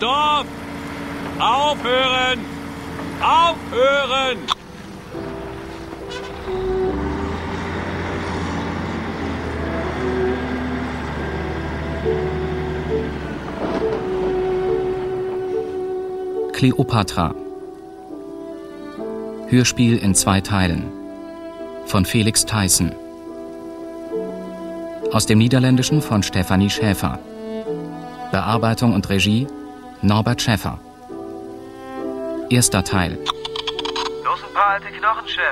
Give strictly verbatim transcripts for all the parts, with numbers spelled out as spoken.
Stopp! Aufhören! Aufhören! Kleopatra. Hörspiel in zwei Teilen. Von Felix Theissen. Aus dem Niederländischen von Stefanie Schäfer. Bearbeitung und Regie Norbert Schäffer. Erster Teil. Los ein paar alte Knochen, Chef.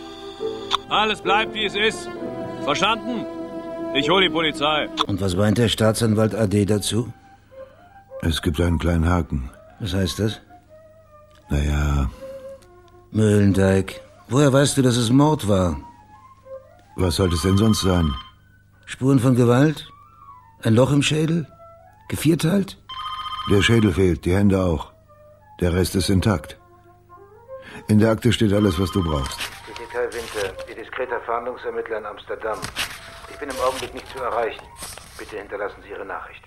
Alles bleibt, wie es ist. Verstanden? Ich hole die Polizei. Und was meint der Staatsanwalt A D dazu? Es gibt einen kleinen Haken. Was heißt das? Naja... Möhlendijk, woher weißt du, dass es Mord war? Was sollte es denn sonst sein? Spuren von Gewalt? Ein Loch im Schädel? Gevierteilt? Der Schädel fehlt, die Hände auch. Der Rest ist intakt. In der Akte steht alles, was du brauchst. Detail Winter, die diskreter Fahndungsermittler in Amsterdam. Ich bin im Augenblick nicht zu erreichen. Bitte hinterlassen Sie Ihre Nachricht.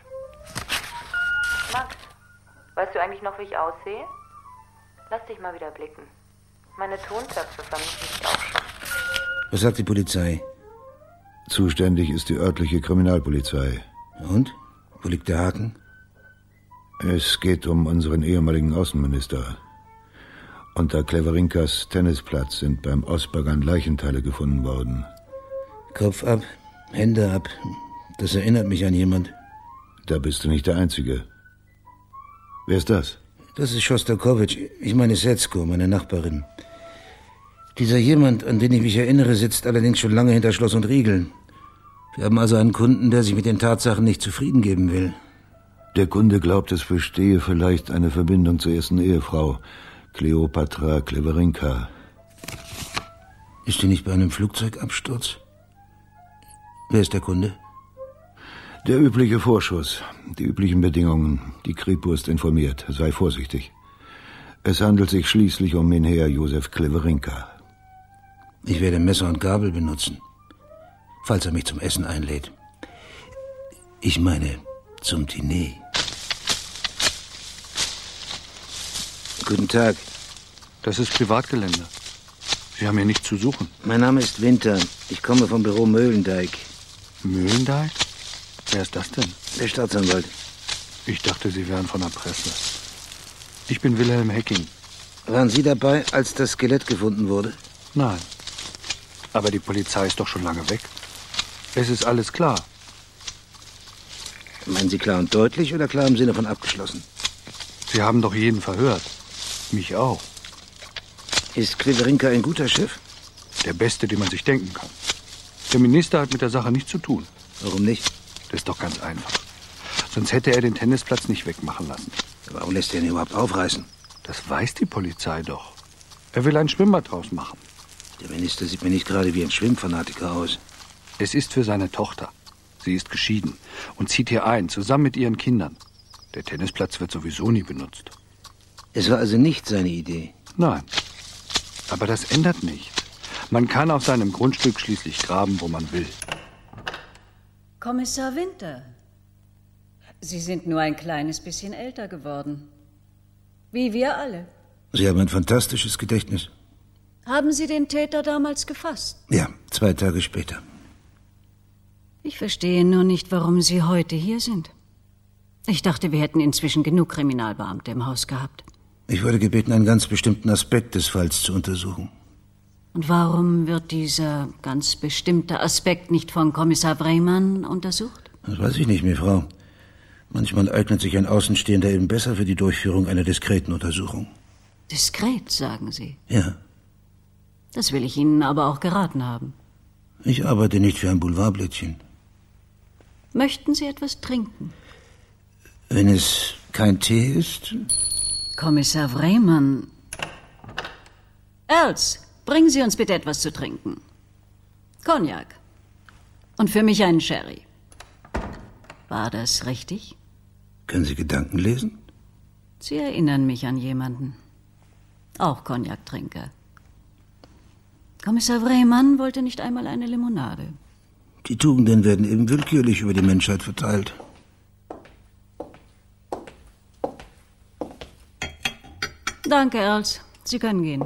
Max, weißt du eigentlich noch, wie ich aussehe? Lass dich mal wieder blicken. Meine Tontöpfe vermisse ich auch schon. Was sagt die Polizei? Zuständig ist die örtliche Kriminalpolizei. Und? Wo liegt der Haken? Es geht um unseren ehemaligen Außenminister. Unter Kleverinkas Tennisplatz sind beim Ausbaggern Leichenteile gefunden worden. Kopf ab, Hände ab. Das erinnert mich an jemand. Da bist du nicht der Einzige. Wer ist das? Das ist Schostakowitsch. Ich meine Setzko, meine Nachbarin. Dieser jemand, an den ich mich erinnere, sitzt allerdings schon lange hinter Schloss und Riegel. Wir haben also einen Kunden, der sich mit den Tatsachen nicht zufrieden geben will. Der Kunde glaubt, es bestehe vielleicht eine Verbindung zur ersten Ehefrau, Kleopatra Kleverinka. Ist die nicht bei einem Flugzeugabsturz? Wer ist der Kunde? Der übliche Vorschuss, die üblichen Bedingungen. Die Kripo ist informiert. Sei vorsichtig. Es handelt sich schließlich um Mynheer Josef Kleverinka. Ich werde Messer und Gabel benutzen, falls er mich zum Essen einlädt. Ich meine, zum Diner. Guten Tag. Das ist Privatgelände. Sie haben hier nichts zu suchen. Mein Name ist Winter. Ich komme vom Büro Möhlendijk. Möhlendijk? Wer ist das denn? Der Staatsanwalt. Ich dachte, Sie wären von der Presse. Ich bin Wilhelm Hecking. Waren Sie dabei, als das Skelett gefunden wurde? Nein. Aber die Polizei ist doch schon lange weg. Es ist alles klar. Meinen Sie klar und deutlich oder klar im Sinne von abgeschlossen? Sie haben doch jeden verhört. Mich auch. Ist Kleverinka ein guter Chef? Der Beste, den man sich denken kann. Der Minister hat mit der Sache nichts zu tun. Warum nicht? Das ist doch ganz einfach. Sonst hätte er den Tennisplatz nicht wegmachen lassen. Warum lässt er ihn überhaupt aufreißen? Das weiß die Polizei doch. Er will ein Schwimmbad draus machen. Der Minister sieht mir nicht gerade wie ein Schwimmfanatiker aus. Es ist für seine Tochter. Sie ist geschieden und zieht hier ein, zusammen mit ihren Kindern. Der Tennisplatz wird sowieso nie benutzt. Es war also nicht seine Idee? Nein. Aber das ändert nichts. Man kann auf seinem Grundstück schließlich graben, wo man will. Kommissar Winter, Sie sind nur ein kleines bisschen älter geworden. Wie wir alle. Sie haben ein fantastisches Gedächtnis. Haben Sie den Täter damals gefasst? Ja, zwei Tage später. Ich verstehe nur nicht, warum Sie heute hier sind. Ich dachte, wir hätten inzwischen genug Kriminalbeamte im Haus gehabt. Ich wurde gebeten, einen ganz bestimmten Aspekt des Falls zu untersuchen. Und warum wird dieser ganz bestimmte Aspekt nicht von Kommissar Wreymann untersucht? Das weiß ich nicht mehr, Frau. Manchmal eignet sich ein Außenstehender eben besser für die Durchführung einer diskreten Untersuchung. Diskret, sagen Sie? Ja. Das will ich Ihnen aber auch geraten haben. Ich arbeite nicht für ein Boulevardblättchen. Möchten Sie etwas trinken? Wenn es kein Tee ist? Kommissar Wreymann. Els, bringen Sie uns bitte etwas zu trinken. Cognac. Und für mich einen Sherry. War das richtig? Können Sie Gedanken lesen? Sie erinnern mich an jemanden. Auch Cognac-Trinker. Kommissar Wreymann wollte nicht einmal eine Limonade. Die Tugenden werden eben willkürlich über die Menschheit verteilt. Danke, Earls. Sie können gehen.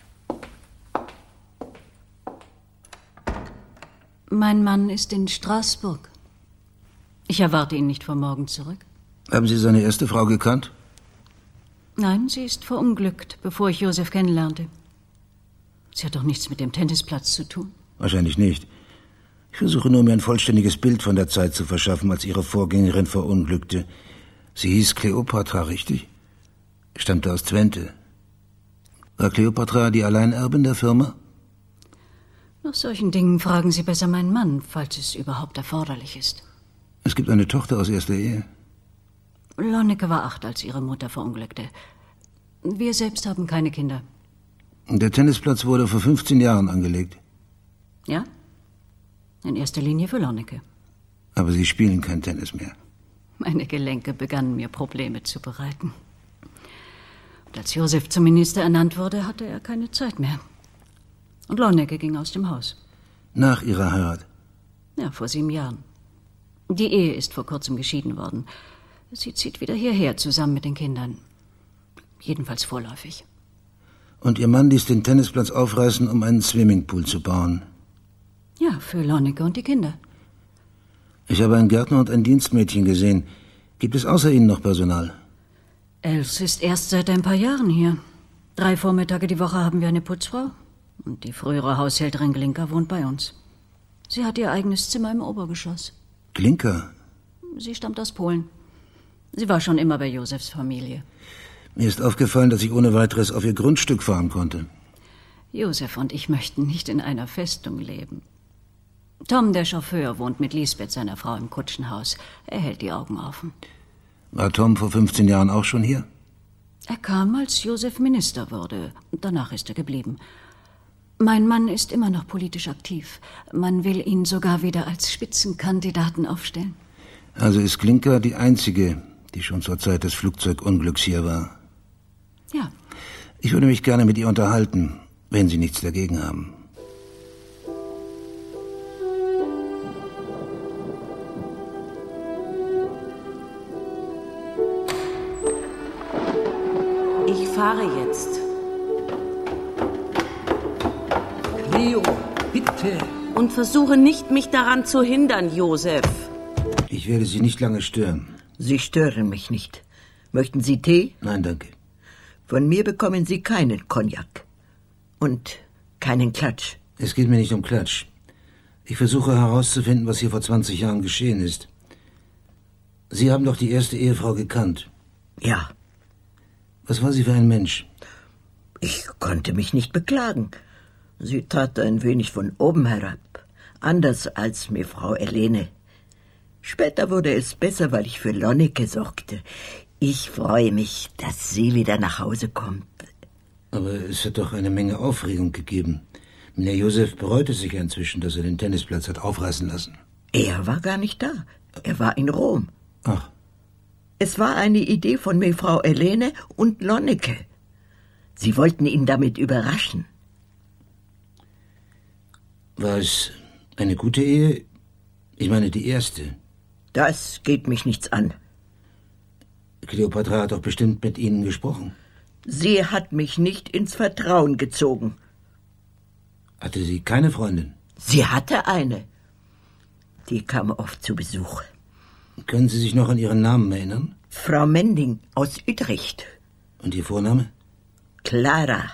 Mein Mann ist in Straßburg. Ich erwarte ihn nicht vor morgen zurück. Haben Sie seine erste Frau gekannt? Nein, sie ist verunglückt, bevor ich Josef kennenlernte. Sie hat doch nichts mit dem Tennisplatz zu tun. Wahrscheinlich nicht. Ich versuche nur, mir ein vollständiges Bild von der Zeit zu verschaffen, als Ihre Vorgängerin verunglückte. Sie hieß Kleopatra, richtig? Stammte aus Twente. War Kleopatra die Alleinerbin der Firma? Nach solchen Dingen fragen Sie besser meinen Mann, falls es überhaupt erforderlich ist. Es gibt eine Tochter aus erster Ehe. Lonneke war acht, als ihre Mutter verunglückte. Wir selbst haben keine Kinder. Der Tennisplatz wurde vor fünfzehn Jahren angelegt. Ja? In erster Linie für Lonneke. Aber Sie spielen kein Tennis mehr. Meine Gelenke begannen mir Probleme zu bereiten. Und als Josef zum Minister ernannt wurde, hatte er keine Zeit mehr. Und Lonneke ging aus dem Haus. Nach Ihrer Heirat? Ja, vor sieben Jahren. Die Ehe ist vor kurzem geschieden worden. Sie zieht wieder hierher, zusammen mit den Kindern. Jedenfalls vorläufig. Und Ihr Mann ließ den Tennisplatz aufreißen, um einen Swimmingpool zu bauen? Ja, für Lonneke und die Kinder. Ich habe einen Gärtner und ein Dienstmädchen gesehen. Gibt es außer Ihnen noch Personal? Els ist erst seit ein paar Jahren hier. Drei Vormittage die Woche haben wir eine Putzfrau. Und die frühere Haushälterin Glinka wohnt bei uns. Sie hat ihr eigenes Zimmer im Obergeschoss. Glinka? Sie stammt aus Polen. Sie war schon immer bei Josefs Familie. Mir ist aufgefallen, dass ich ohne weiteres auf ihr Grundstück fahren konnte. Josef und ich möchten nicht in einer Festung leben. Tom, der Chauffeur, wohnt mit Lisbeth, seiner Frau, im Kutschenhaus. Er hält die Augen offen. War Tom vor fünfzehn Jahren auch schon hier? Er kam, als Josef Minister wurde. Danach ist er geblieben. Mein Mann ist immer noch politisch aktiv. Man will ihn sogar wieder als Spitzenkandidaten aufstellen. Also ist Glinka die einzige, die schon zur Zeit des Flugzeugunglücks hier war? Ja. Ich würde mich gerne mit ihr unterhalten, wenn Sie nichts dagegen haben. Ich fahre jetzt. Cleo, bitte. Und versuche nicht, mich daran zu hindern, Josef. Ich werde Sie nicht lange stören. Sie stören mich nicht. Möchten Sie Tee? Nein, danke. Von mir bekommen Sie keinen Cognac. Und keinen Klatsch. Es geht mir nicht um Klatsch. Ich versuche herauszufinden, was hier vor zwanzig Jahren geschehen ist. Sie haben doch die erste Ehefrau gekannt. Ja. Was war sie für ein Mensch? Ich konnte mich nicht beklagen. Sie tat ein wenig von oben herab. Anders als mir Frau Elene. Später wurde es besser, weil ich für Lonneke sorgte. Ich freue mich, dass sie wieder nach Hause kommt. Aber es hat doch eine Menge Aufregung gegeben. Herr Josef bereut es sich ja inzwischen, dass er den Tennisplatz hat aufreißen lassen. Er war gar nicht da. Er war in Rom. Ach. Es war eine Idee von mir, Frau Elene und Lonneke. Sie wollten ihn damit überraschen. War es eine gute Ehe? Ich meine, die erste. Das geht mich nichts an. Kleopatra hat doch bestimmt mit Ihnen gesprochen. Sie hat mich nicht ins Vertrauen gezogen. Hatte sie keine Freundin? Sie hatte eine. Die kam oft zu Besuch. Können Sie sich noch an Ihren Namen erinnern? Frau Mending aus Utrecht. Und Ihr Vorname? Clara.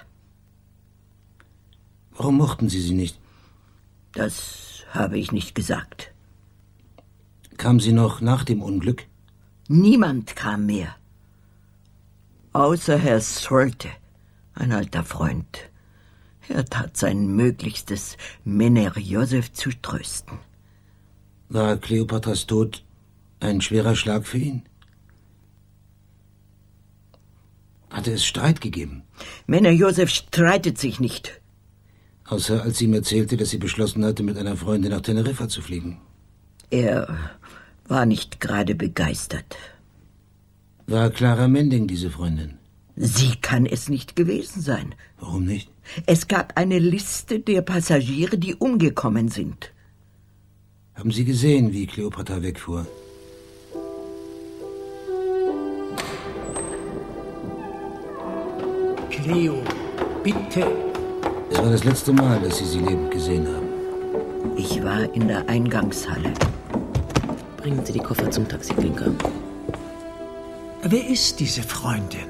Warum mochten Sie sie nicht? Das habe ich nicht gesagt. Kam sie noch nach dem Unglück? Niemand kam mehr. Außer Herr Solte, ein alter Freund. Er tat sein Möglichstes, Mener Josef zu trösten. War Kleopatras Tod ein schwerer Schlag für ihn? Hatte es Streit gegeben? Mener Josef streitet sich nicht. Außer als sie ihm erzählte, dass sie beschlossen hatte, mit einer Freundin nach Teneriffa zu fliegen. Er war nicht gerade begeistert. War Clara Mending diese Freundin? Sie kann es nicht gewesen sein. Warum nicht? Es gab eine Liste der Passagiere, die umgekommen sind. Haben Sie gesehen, wie Kleopatra wegfuhr? Cleo, bitte. Es war das letzte Mal, dass Sie sie lebend gesehen haben. Ich war in der Eingangshalle. Bringen Sie die Koffer zum Taxiklinker. Wer ist diese Freundin?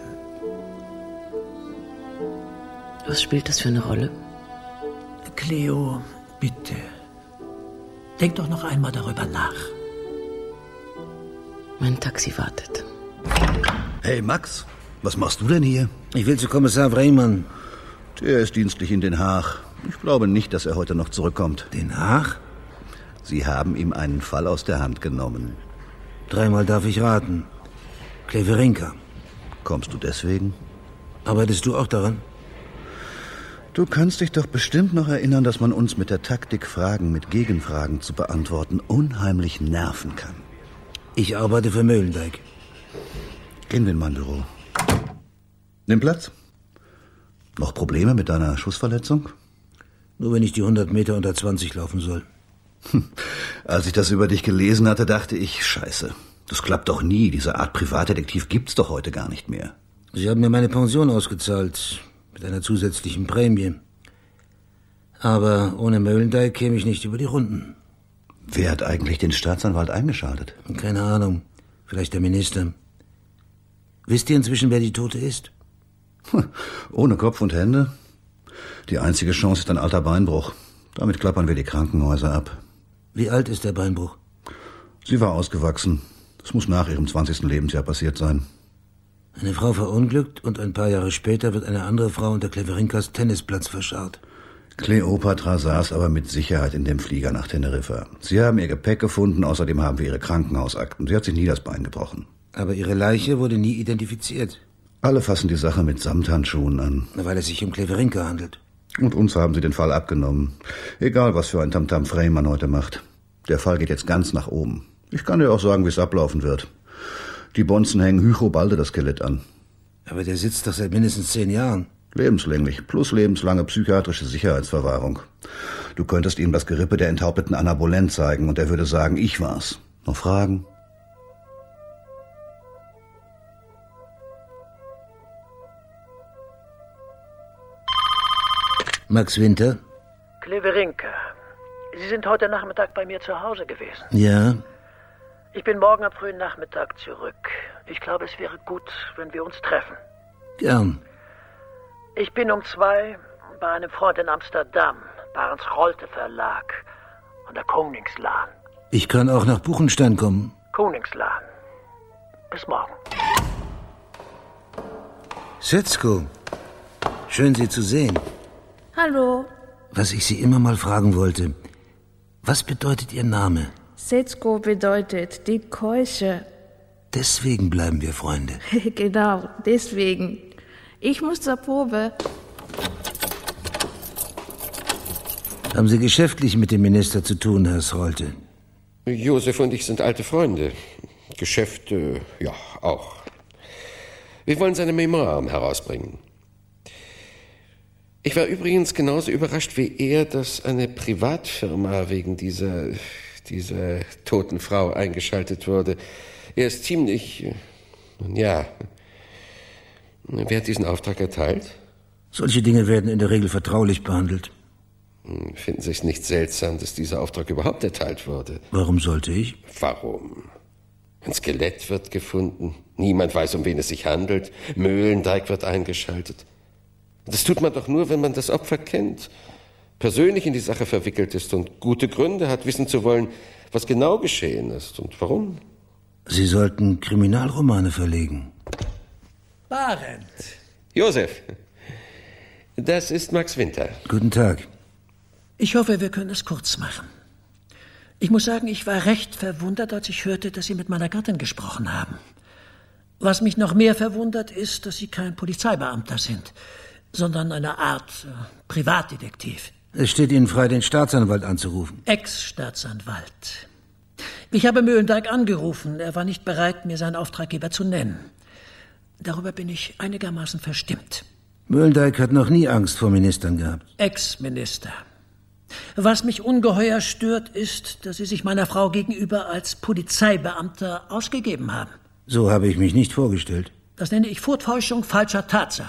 Was spielt das für eine Rolle? Cleo, bitte. Denk doch noch einmal darüber nach. Mein Taxi wartet. Hey Max, was machst du denn hier? Ich will zu Kommissar Wreymann. Der ist dienstlich in Den Haag. Ich glaube nicht, dass er heute noch zurückkommt. Den Haag? Sie haben ihm einen Fall aus der Hand genommen. Dreimal darf ich raten. Kleverinka. Kommst du deswegen? Arbeitest du auch daran? Du kannst dich doch bestimmt noch erinnern, dass man uns mit der Taktik, Fragen mit Gegenfragen zu beantworten, unheimlich nerven kann. Ich arbeite für Möhlendijk. Gehen wir in mein Büro. Nimm Platz. Noch Probleme mit deiner Schussverletzung? Nur wenn ich die hundert Meter unter zwanzig laufen soll. Hm. Als ich das über dich gelesen hatte, dachte ich, scheiße, das klappt doch nie. Diese Art Privatdetektiv gibt's doch heute gar nicht mehr. Sie haben mir meine Pension ausgezahlt, mit einer zusätzlichen Prämie. Aber ohne Möhlendijk käme ich nicht über die Runden. Wer hat eigentlich den Staatsanwalt eingeschaltet? Keine Ahnung. Vielleicht der Minister. Wisst ihr inzwischen, wer die Tote ist? Ohne Kopf und Hände? Die einzige Chance ist ein alter Beinbruch. Damit klappern wir die Krankenhäuser ab. Wie alt ist der Beinbruch? Sie war ausgewachsen. Das muss nach ihrem zwanzigsten Lebensjahr passiert sein. Eine Frau verunglückt und ein paar Jahre später wird eine andere Frau unter Kleverinkas Tennisplatz verscharrt. Kleopatra saß aber mit Sicherheit in dem Flieger nach Teneriffa. Sie haben ihr Gepäck gefunden, außerdem haben wir ihre Krankenhausakten. Sie hat sich nie das Bein gebrochen. Aber ihre Leiche wurde nie identifiziert. Alle fassen die Sache mit Samthandschuhen an. Weil es sich um Kleverinka handelt. Und uns haben sie den Fall abgenommen. Egal, was für ein Tamtam Wreymann heute macht. Der Fall geht jetzt ganz nach oben. Ich kann dir auch sagen, wie es ablaufen wird. Die Bonzen hängen Hycho Balde das Skelett an. Aber der sitzt doch seit mindestens zehn Jahren. Lebenslänglich, plus lebenslange psychiatrische Sicherheitsverwahrung. Du könntest ihm das Gerippe der enthaupteten Anna Boleyn zeigen und er würde sagen, ich war's. Noch Fragen? Max Winter? Kleverinka, Sie sind heute Nachmittag bei mir zu Hause gewesen. Ja. Ich bin morgen am frühen Nachmittag zurück. Ich glaube, es wäre gut, wenn wir uns treffen. Gern. Ich bin um zwei bei einem Freund in Amsterdam, Barends Rolte Verlag, an der Koningslaan. Ich kann auch nach Buchenstein kommen. Koningslaan. Bis morgen. Setzko, schön Sie zu sehen. Hallo. Was ich Sie immer mal fragen wollte, was bedeutet Ihr Name? Setzko bedeutet die Keusche. Deswegen bleiben wir Freunde. Genau, deswegen. Ich muss zur Probe. Haben Sie geschäftlich mit dem Minister zu tun, Herr Srolte? Josef und ich sind alte Freunde. Geschäfte, ja, auch. Wir wollen seine Memoiren herausbringen. Ich war übrigens genauso überrascht wie er, dass eine Privatfirma wegen dieser, dieser toten Frau eingeschaltet wurde. Er ist ziemlich, ja. Wer hat diesen Auftrag erteilt? Solche Dinge werden in der Regel vertraulich behandelt. Finden Sie es nicht seltsam, dass dieser Auftrag überhaupt erteilt wurde? Warum sollte ich? Warum? Ein Skelett wird gefunden. Niemand weiß, um wen es sich handelt. Möhlendijk wird eingeschaltet. Das tut man doch nur, wenn man das Opfer kennt, persönlich in die Sache verwickelt ist und gute Gründe hat, wissen zu wollen, was genau geschehen ist und warum. Sie sollten Kriminalromane verlegen. Barend. Josef, das ist Max Winter. Guten Tag. Ich hoffe, wir können es kurz machen. Ich muss sagen, ich war recht verwundert, als ich hörte, dass Sie mit meiner Gattin gesprochen haben. Was mich noch mehr verwundert, ist, dass Sie kein Polizeibeamter sind, sondern eine Art äh, Privatdetektiv. Es steht Ihnen frei, den Staatsanwalt anzurufen. Ex-Staatsanwalt. Ich habe Möhlendijk angerufen. Er war nicht bereit, mir seinen Auftraggeber zu nennen. Darüber bin ich einigermaßen verstimmt. Möhlendijk hat noch nie Angst vor Ministern gehabt. Ex-Minister. Was mich ungeheuer stört, ist, dass Sie sich meiner Frau gegenüber als Polizeibeamter ausgegeben haben. So habe ich mich nicht vorgestellt. Das nenne ich Vortäuschung falscher Tatsachen.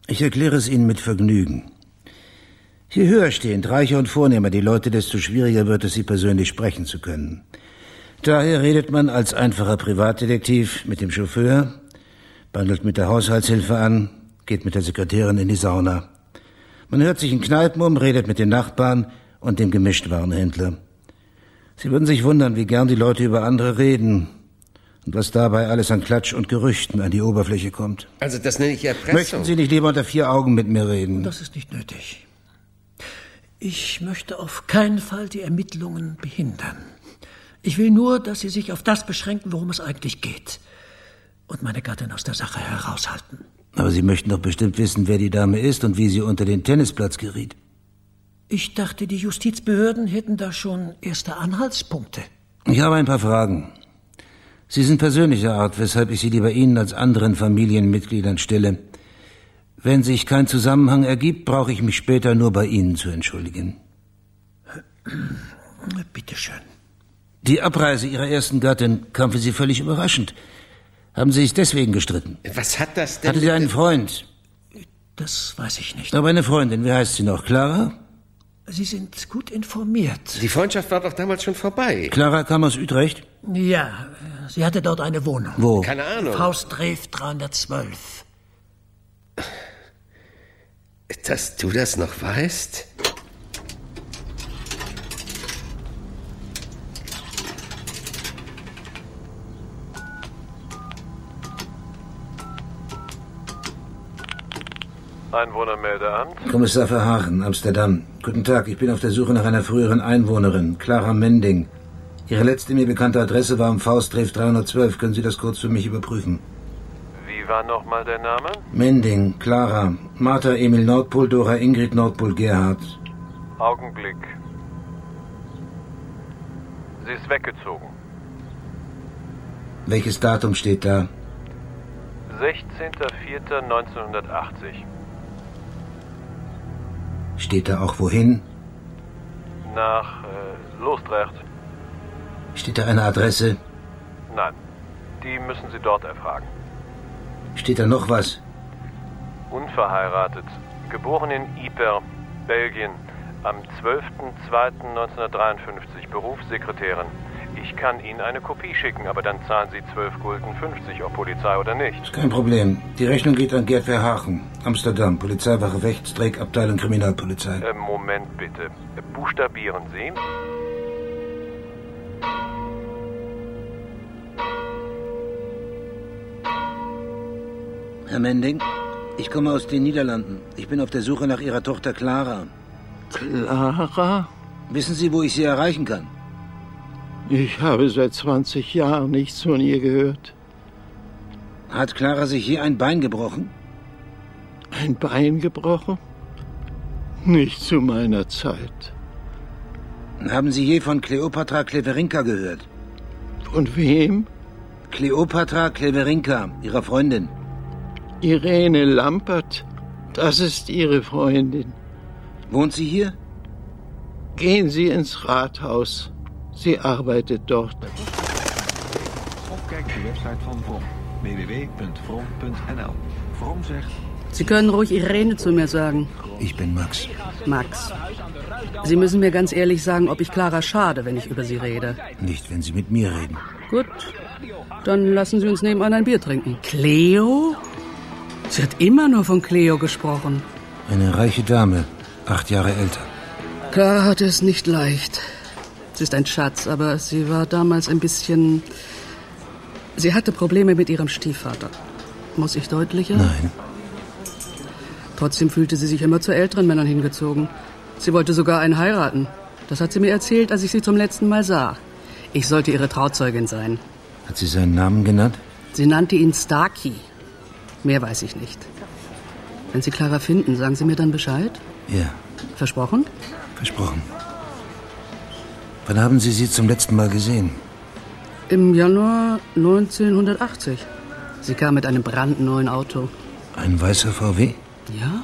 Ich erkläre es Ihnen mit Vergnügen. Je höher stehend, reicher und vornehmer die Leute, desto schwieriger wird es, sie persönlich sprechen zu können. Daher redet man als einfacher Privatdetektiv mit dem Chauffeur, bandelt mit der Haushaltshilfe an, geht mit der Sekretärin in die Sauna. Man hört sich in Kneipen um, redet mit den Nachbarn und dem Gemischtwarenhändler. Sie würden sich wundern, wie gern die Leute über andere reden und was dabei alles an Klatsch und Gerüchten an die Oberfläche kommt. Also das nenne ich Erpressung. Möchten Sie nicht lieber unter vier Augen mit mir reden? Das ist nicht nötig. Ich möchte auf keinen Fall die Ermittlungen behindern. Ich will nur, dass Sie sich auf das beschränken, worum es eigentlich geht. Und meine Gattin aus der Sache heraushalten. Aber Sie möchten doch bestimmt wissen, wer die Dame ist und wie sie unter den Tennisplatz geriet. Ich dachte, die Justizbehörden hätten da schon erste Anhaltspunkte. Ich habe ein paar Fragen. Sie sind persönlicher Art, weshalb ich sie lieber Ihnen als anderen Familienmitgliedern stelle. Wenn sich kein Zusammenhang ergibt, brauche ich mich später nur bei Ihnen zu entschuldigen. Bitte schön. Die Abreise Ihrer ersten Gattin kam für Sie völlig überraschend. Haben Sie sich deswegen gestritten? Was hat das denn? Hatte sie einen Freund? Das weiß ich nicht. Aber eine Freundin, wie heißt sie noch? Clara? Sie sind gut informiert. Die Freundschaft war doch damals schon vorbei. Clara kam aus Utrecht? Ja, sie hatte dort eine Wohnung. Wo? Keine Ahnung. Faustreef dreihundertzwölf. Dass du das noch weißt? Einwohnermeldeamt. Kommissar Verhagen, Amsterdam. Guten Tag, ich bin auf der Suche nach einer früheren Einwohnerin, Clara Mending. Ihre letzte mir bekannte Adresse war am Faustreef dreihundertzwölf. Können Sie das kurz für mich überprüfen? Wie war nochmal der Name? Mending, Clara. Martha Emil Nordpol, Dora Ingrid Nordpol Gerhard. Augenblick. Sie ist weggezogen. Welches Datum steht da? sechzehnter vierter neunzehnhundertachtzig. Steht da auch wohin? Nach äh, Loosdrecht. Steht da eine Adresse? Nein, die müssen Sie dort erfragen. Steht da noch was? Unverheiratet. Geboren in Yper, Belgien. Am zwölfter zweiter neunzehnhundertdreiundfünfzig. Berufssekretärin. Ich kann Ihnen eine Kopie schicken, aber dann zahlen Sie zwölf Gulden fünfzig, ob Polizei oder nicht. Ist kein Problem. Die Rechnung geht an Gerd Verhagen, Amsterdam, Polizeiwache Wächtstreck, Abteilung Kriminalpolizei. Äh, Moment bitte. Buchstabieren Sie. Herr Mending, ich komme aus den Niederlanden. Ich bin auf der Suche nach Ihrer Tochter Clara. Clara? Wissen Sie, wo ich sie erreichen kann? Ich habe seit zwanzig Jahren nichts von ihr gehört. Hat Clara sich je ein Bein gebrochen? Ein Bein gebrochen? Nicht zu meiner Zeit. Haben Sie je von Kleopatra Kleverinka gehört? Von wem? Kleopatra Kleverinka, Ihrer Freundin. Irene Lampert, das ist Ihre Freundin. Wohnt sie hier? Gehen Sie ins Rathaus. Sie arbeitet dort. Of kijk de website van Vrom. w w w punt vrom punt n l. Vrom zegt... Sie können ruhig Irene zu mir sagen. Ich bin Max. Max. Sie müssen mir ganz ehrlich sagen, ob ich Clara schade, wenn ich über sie rede. Nicht, wenn Sie mit mir reden. Gut, dann lassen Sie uns nebenan ein Bier trinken. Cleo? Sie hat immer nur von Cleo gesprochen. Eine reiche Dame, acht Jahre älter. Clara hatte es nicht leicht. Sie ist ein Schatz, aber sie war damals ein bisschen... Sie hatte Probleme mit ihrem Stiefvater. Muss ich deutlicher? Nein. Trotzdem fühlte sie sich immer zu älteren Männern hingezogen. Sie wollte sogar einen heiraten. Das hat sie mir erzählt, als ich sie zum letzten Mal sah. Ich sollte ihre Trauzeugin sein. Hat sie seinen Namen genannt? Sie nannte ihn Starkey. Mehr weiß ich nicht. Wenn Sie Clara finden, sagen Sie mir dann Bescheid? Ja. Versprochen? Versprochen. Wann haben Sie sie zum letzten Mal gesehen? Im Januar neunzehnhundertachtzig. Sie kam mit einem brandneuen Auto. Ein weißer V W? Ja.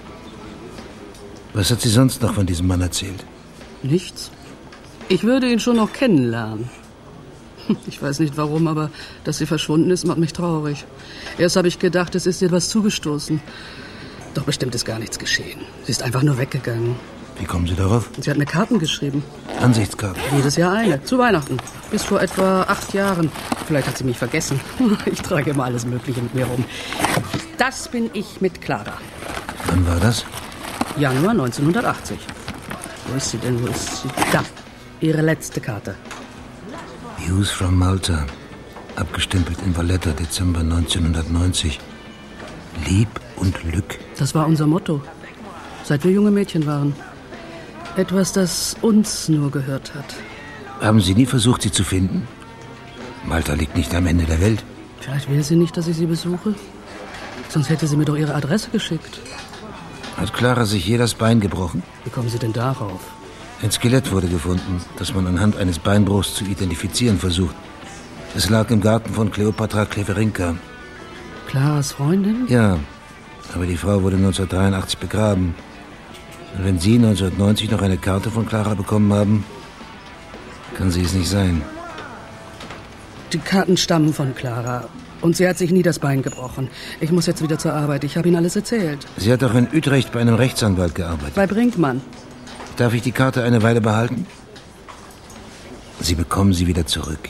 Was hat sie sonst noch von diesem Mann erzählt? Nichts. Ich würde ihn schon noch kennenlernen. Ich weiß nicht warum, aber dass sie verschwunden ist, macht mich traurig. Erst habe ich gedacht, es ist ihr was zugestoßen. Doch bestimmt ist gar nichts geschehen. Sie ist einfach nur weggegangen. Wie kommen Sie darauf? Sie hat mir Karten geschrieben. Ansichtskarten? Jedes Jahr eine, zu Weihnachten. Bis vor etwa acht Jahren. Vielleicht hat sie mich vergessen. Ich trage immer alles Mögliche mit mir rum. Das bin ich mit Clara. Wann war das? Januar neunzehnhundertachtzig. Wo ist sie denn? Wo ist sie? Da, ihre letzte Karte. News from Malta. Abgestempelt in Valletta, Dezember neunzehnhundertneunzig. Lieb und Glück. Das war unser Motto, seit wir junge Mädchen waren. Etwas, das uns nur gehört hat. Haben Sie nie versucht, sie zu finden? Malta liegt nicht am Ende der Welt. Vielleicht will sie nicht, dass ich sie besuche. Sonst hätte sie mir doch ihre Adresse geschickt. Hat Clara sich je das Bein gebrochen? Wie kommen Sie denn darauf? Ein Skelett wurde gefunden, das man anhand eines Beinbruchs zu identifizieren versucht. Es lag im Garten von Kleopatra Kleverinka. Claras Freundin? Ja, aber die Frau wurde neunzehnhundertdreiundachtzig begraben. Und wenn Sie neunzehnhundertneunzig noch eine Karte von Clara bekommen haben, kann sie es nicht sein. Die Karten stammen von Clara. Und sie hat sich nie das Bein gebrochen. Ich muss jetzt wieder zur Arbeit. Ich habe Ihnen alles erzählt. Sie hat auch in Utrecht bei einem Rechtsanwalt gearbeitet. Bei Brinkmann. Darf ich die Karte eine Weile behalten? Sie bekommen sie wieder zurück.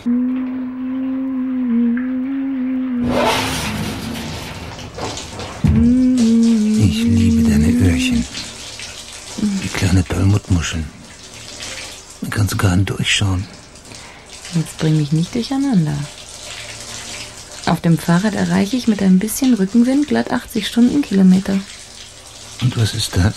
Ich liebe deine Öhrchen. Wie kleine Perlmuttmuscheln. Man kann sogar hindurchschauen. Jetzt bring mich nicht durcheinander. Auf dem Fahrrad erreiche ich mit ein bisschen Rückenwind glatt achtzig Stundenkilometer. Und was ist das?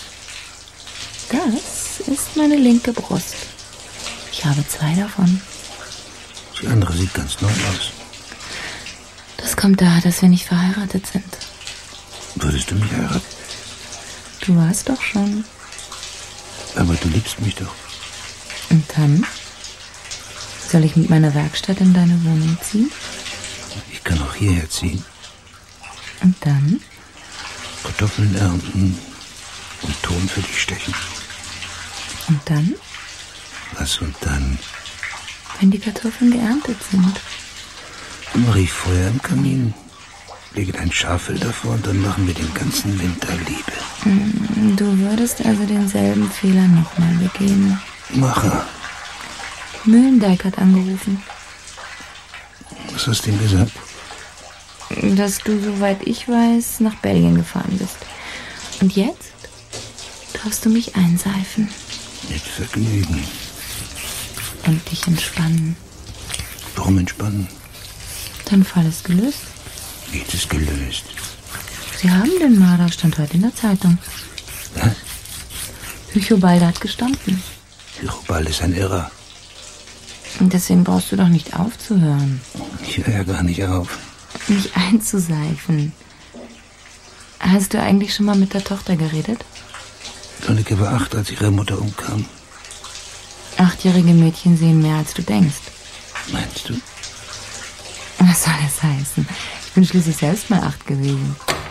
Das ist meine linke Brust. Ich habe zwei davon. Die andere sieht ganz neu aus. Das kommt daher, dass wir nicht verheiratet sind. Würdest du mich heiraten? Du warst doch schon. Aber du liebst mich doch. Und dann? Soll ich mit meiner Werkstatt in deine Wohnung ziehen? Ich kann auch hierher ziehen. Und dann? Kartoffeln ernten und Ton für dich stechen. Und dann? Was und dann? Wenn die Kartoffeln geerntet sind. Dann mache ich Feuer im Kamin, lege dein Schafell davor und dann machen wir den ganzen Winter Liebe. Du würdest also denselben Fehler nochmal begehen. Mache. Mühlendijk hat angerufen. Was hast du ihm gesagt? Dass du, soweit ich weiß, nach Belgien gefahren bist. Und jetzt darfst du mich einseifen. Mit Vergnügen. Und dich entspannen. Warum entspannen? Dein Fall ist gelöst. Geht es gelöst? Sie haben den Mörder, stand heute in der Zeitung. Was? Hychobalde hat gestanden. Hychobalde ist ein Irrer. Und deswegen brauchst du doch nicht aufzuhören. Ich höre ja gar nicht auf. Mich einzuseifen. Hast du eigentlich schon mal mit der Tochter geredet? Lonneke war acht, als ihre Mutter umkam. Achtjährige Mädchen sehen mehr, als du denkst. Meinst du? Was soll das heißen? Ich bin schließlich selbst mal acht gewesen.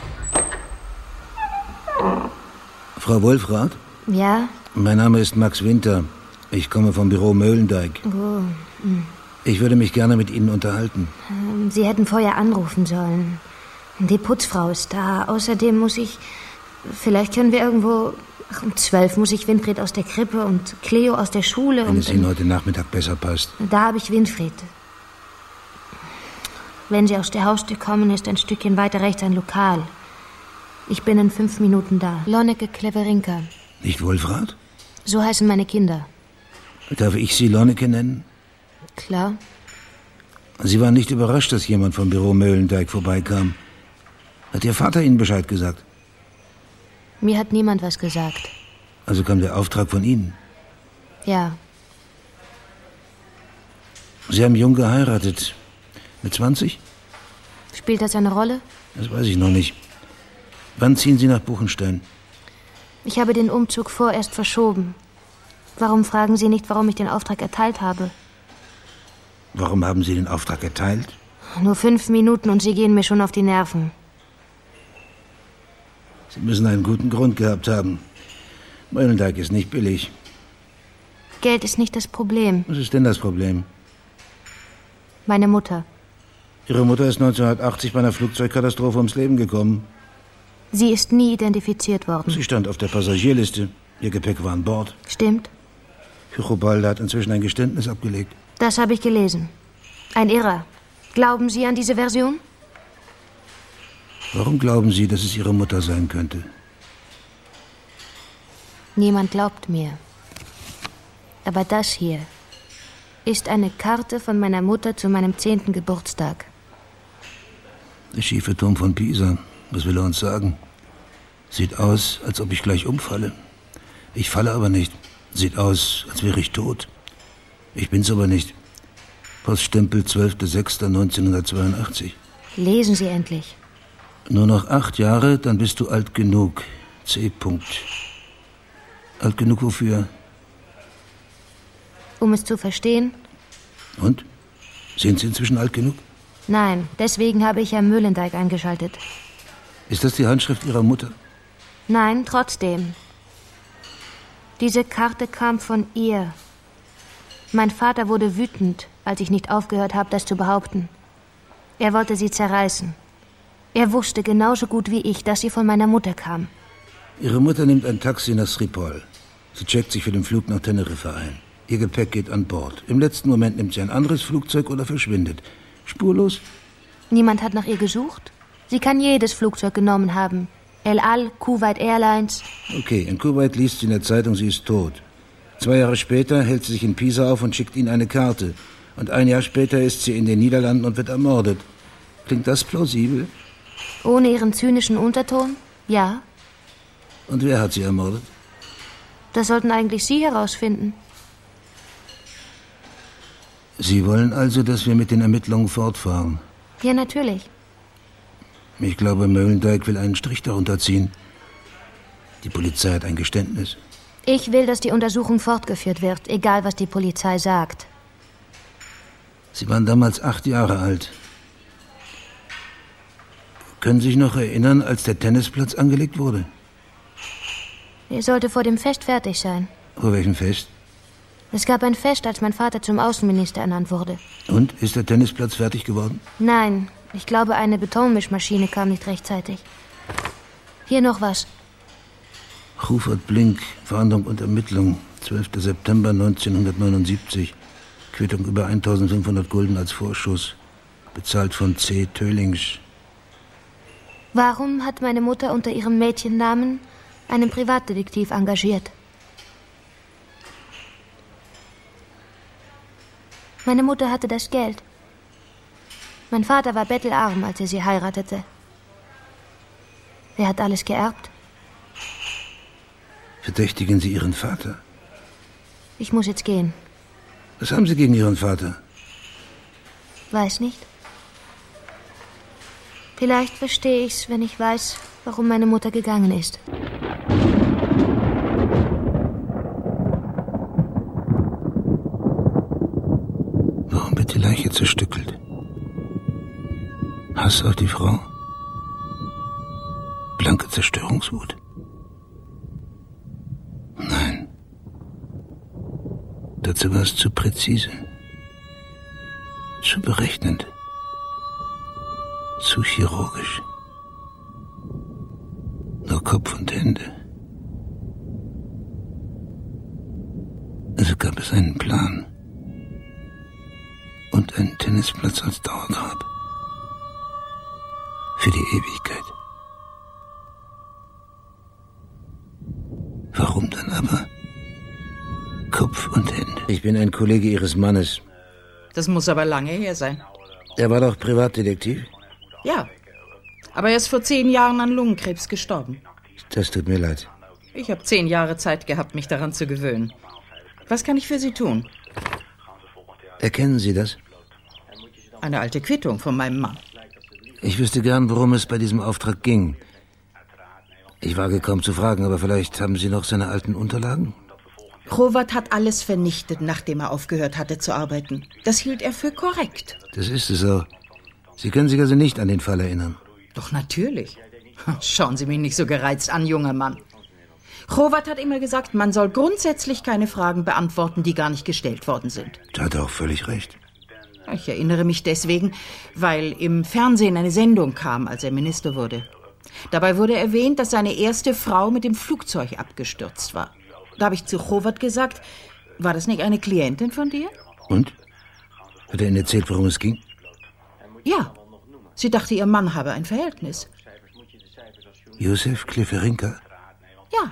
Frau Wolfrath? Ja? Mein Name ist Max Winter. Ich komme vom Büro Mühlendijk. Oh. Hm. Ich würde mich gerne mit Ihnen unterhalten. Sie hätten vorher anrufen sollen. Die Putzfrau ist da. Außerdem muss ich... Vielleicht können wir irgendwo... Ach, um zwölf muss ich Winfried aus der Krippe und Cleo aus der Schule. Wenn und es Ihnen heute Nachmittag besser passt. Da habe ich Winfried. Wenn Sie aus der Haustür kommen, ist ein Stückchen weiter rechts ein Lokal. Ich bin in fünf Minuten da. Lonneke Kleverinka. Nicht Wolfrath? So heißen meine Kinder. Darf ich Sie Lonneke nennen? Klar. Sie waren nicht überrascht, dass jemand vom Büro Mühlendijk vorbeikam. Hat Ihr Vater Ihnen Bescheid gesagt? Mir hat niemand was gesagt. Also kam der Auftrag von Ihnen? Ja. Sie haben jung geheiratet. Mit zwanzig? Spielt das eine Rolle? Das weiß ich noch nicht. Wann ziehen Sie nach Buchenstein? Ich habe den Umzug vorerst verschoben. Warum fragen Sie nicht, warum ich den Auftrag erteilt habe? Warum haben Sie den Auftrag erteilt? Nur fünf Minuten und Sie gehen mir schon auf die Nerven. Sie müssen einen guten Grund gehabt haben. Mühlendijk ist nicht billig. Geld ist nicht das Problem. Was ist denn das Problem? Meine Mutter. Ihre Mutter ist neunzehnhundertachtzig bei einer Flugzeugkatastrophe ums Leben gekommen. Sie ist nie identifiziert worden. Sie stand auf der Passagierliste. Ihr Gepäck war an Bord. Stimmt. Hugo Balde hat inzwischen ein Geständnis abgelegt. Das habe ich gelesen. Ein Irrer. Glauben Sie an diese Version? Warum glauben Sie, dass es Ihre Mutter sein könnte? Niemand glaubt mir. Aber das hier ist eine Karte von meiner Mutter zu meinem zehnten Geburtstag. Der schiefe Turm von Pisa. Was will er uns sagen? Sieht aus, als ob ich gleich umfalle. Ich falle aber nicht. Sieht aus, als wäre ich tot. Ich bin's aber nicht. Poststempel zwölfter sechster neunzehnhundertzweiundachtzig. Lesen Sie endlich. Nur noch acht Jahre, dann bist du alt genug. C. Punkt. Alt genug wofür? Um es zu verstehen? Und? Sind Sie inzwischen alt genug? Nein, deswegen habe ich Herrn Mühlendijk eingeschaltet. Ist das die Handschrift Ihrer Mutter? Nein, trotzdem. Diese Karte kam von ihr. Mein Vater wurde wütend, als ich nicht aufgehört habe, das zu behaupten. Er wollte sie zerreißen. Er wusste genauso gut wie ich, dass sie von meiner Mutter kam. Ihre Mutter nimmt ein Taxi nach Schiphol. Sie checkt sich für den Flug nach Teneriffa ein. Ihr Gepäck geht an Bord. Im letzten Moment nimmt sie ein anderes Flugzeug oder verschwindet. Spurlos? Niemand hat nach ihr gesucht. Sie kann jedes Flugzeug genommen haben. El Al, Kuwait Airlines. Okay, in Kuwait liest sie in der Zeitung, sie ist tot. Zwei Jahre später hält sie sich in Pisa auf und schickt ihnen eine Karte. Und ein Jahr später ist sie in den Niederlanden und wird ermordet. Klingt das plausibel? Ohne ihren zynischen Unterton? Ja. Und wer hat sie ermordet? Das sollten eigentlich Sie herausfinden. Sie wollen also, dass wir mit den Ermittlungen fortfahren? Ja, natürlich. Ich glaube, Mühlendijk will einen Strich darunter ziehen. Die Polizei hat ein Geständnis. Ich will, dass die Untersuchung fortgeführt wird, egal was die Polizei sagt. Sie waren damals acht Jahre alt. Können Sie sich noch erinnern, als der Tennisplatz angelegt wurde? Er sollte vor dem Fest fertig sein. Vor welchem Fest? Es gab ein Fest, als mein Vater zum Außenminister ernannt wurde. Und, ist der Tennisplatz fertig geworden? Nein, ich glaube, eine Betonmischmaschine kam nicht rechtzeitig. Hier noch was. Rufert Blink, Fahndung und Ermittlung, zwölfter September neunzehnhundertneunundsiebzig. Quittung über eintausendfünfhundert Gulden als Vorschuss. Bezahlt von C. Tölings. Warum hat meine Mutter unter ihrem Mädchennamen einen Privatdetektiv engagiert? Meine Mutter hatte das Geld. Mein Vater war bettelarm, als er sie heiratete. Wer hat alles geerbt? Verdächtigen Sie Ihren Vater? Ich muss jetzt gehen. Was haben Sie gegen Ihren Vater? Weiß nicht. Vielleicht verstehe ich's, wenn ich weiß, warum meine Mutter gegangen ist. Warum wird die Leiche zerstückelt? Hass auf die Frau? Blanke Zerstörungswut? Nein. Dazu war es zu präzise. Zu berechnend. Zu chirurgisch. Nur Kopf und Hände. Also gab es einen Plan. Und einen Tennisplatz als Dauergrab. Für die Ewigkeit. Warum dann aber Kopf und Hände? Ich bin ein Kollege Ihres Mannes. Das muss aber lange her sein. Er war doch Privatdetektiv? Ja, aber er ist vor zehn Jahren an Lungenkrebs gestorben. Das tut mir leid. Ich habe zehn Jahre Zeit gehabt, mich daran zu gewöhnen. Was kann ich für Sie tun? Erkennen Sie das? Eine alte Quittung von meinem Mann. Ich wüsste gern, worum es bei diesem Auftrag ging. Ich wage kaum zu fragen, aber vielleicht haben Sie noch seine alten Unterlagen? Hrovat hat alles vernichtet, nachdem er aufgehört hatte zu arbeiten. Das hielt er für korrekt. Das ist es auch. Sie können sich also nicht an den Fall erinnern? Doch natürlich. Schauen Sie mich nicht so gereizt an, junger Mann. Hrovat hat immer gesagt, man soll grundsätzlich keine Fragen beantworten, die gar nicht gestellt worden sind. Da hat er auch völlig recht. Ich erinnere mich deswegen, weil im Fernsehen eine Sendung kam, als er Minister wurde. Dabei wurde erwähnt, dass seine erste Frau mit dem Flugzeug abgestürzt war. Da habe ich zu Chovat gesagt, war das nicht eine Klientin von dir? Und? Hat er Ihnen erzählt, worum es ging? Ja. Sie dachte, ihr Mann habe ein Verhältnis. Josef Kleverinka? Ja.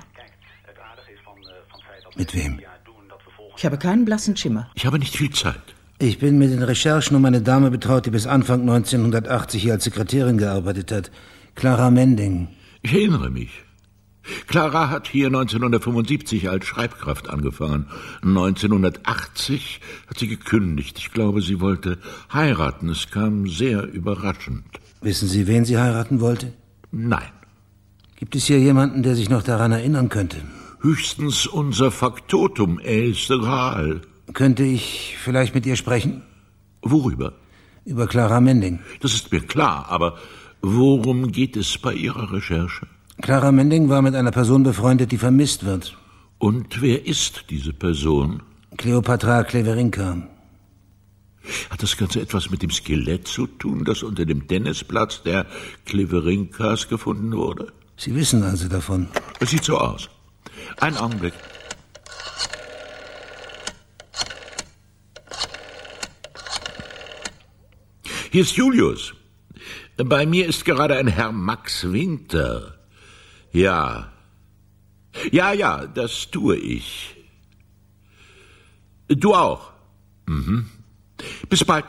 Mit wem? Ich habe keinen blassen Schimmer. Ich habe nicht viel Zeit. Ich bin mit den Recherchen um eine Dame betraut, die bis Anfang neunzehnhundertachtzig hier als Sekretärin gearbeitet hat. Clara Mending. Ich erinnere mich. Clara hat hier neunzehnhundertfünfundsiebzig als Schreibkraft angefangen. neunzehnhundertachtzig hat sie gekündigt. Ich glaube, sie wollte heiraten. Es kam sehr überraschend. Wissen Sie, wen sie heiraten wollte? Nein. Gibt es hier jemanden, der sich noch daran erinnern könnte? Höchstens unser Faktotum, Ace Ral. Könnte ich vielleicht mit ihr sprechen? Worüber? Über Clara Mending. Das ist mir klar, aber worum geht es bei Ihrer Recherche? Clara Mending war mit einer Person befreundet, die vermisst wird. Und wer ist diese Person? Kleopatra Kleverinka. Hat das Ganze etwas mit dem Skelett zu tun, das unter dem Tennisplatz der Kleverinkas gefunden wurde? Sie wissen also davon? Es sieht so aus. Einen Augenblick. Hier ist Julius. Bei mir ist gerade ein Herr Max Winter. Ja. Ja, ja, das tue ich. Du auch. Mhm. Bis bald.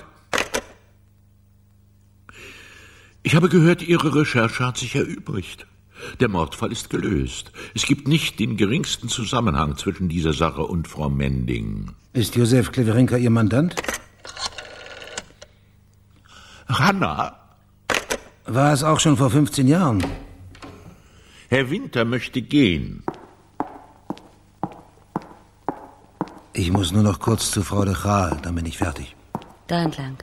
Ich habe gehört, Ihre Recherche hat sich erübrigt. Der Mordfall ist gelöst. Es gibt nicht den geringsten Zusammenhang zwischen dieser Sache und Frau Mending. Ist Josef Kleverinka Ihr Mandant? Hanna? War es auch schon vor fünfzehn Jahren? Herr Winter möchte gehen. Ich muss nur noch kurz zu Frau de Graal, dann bin ich fertig. Da entlang.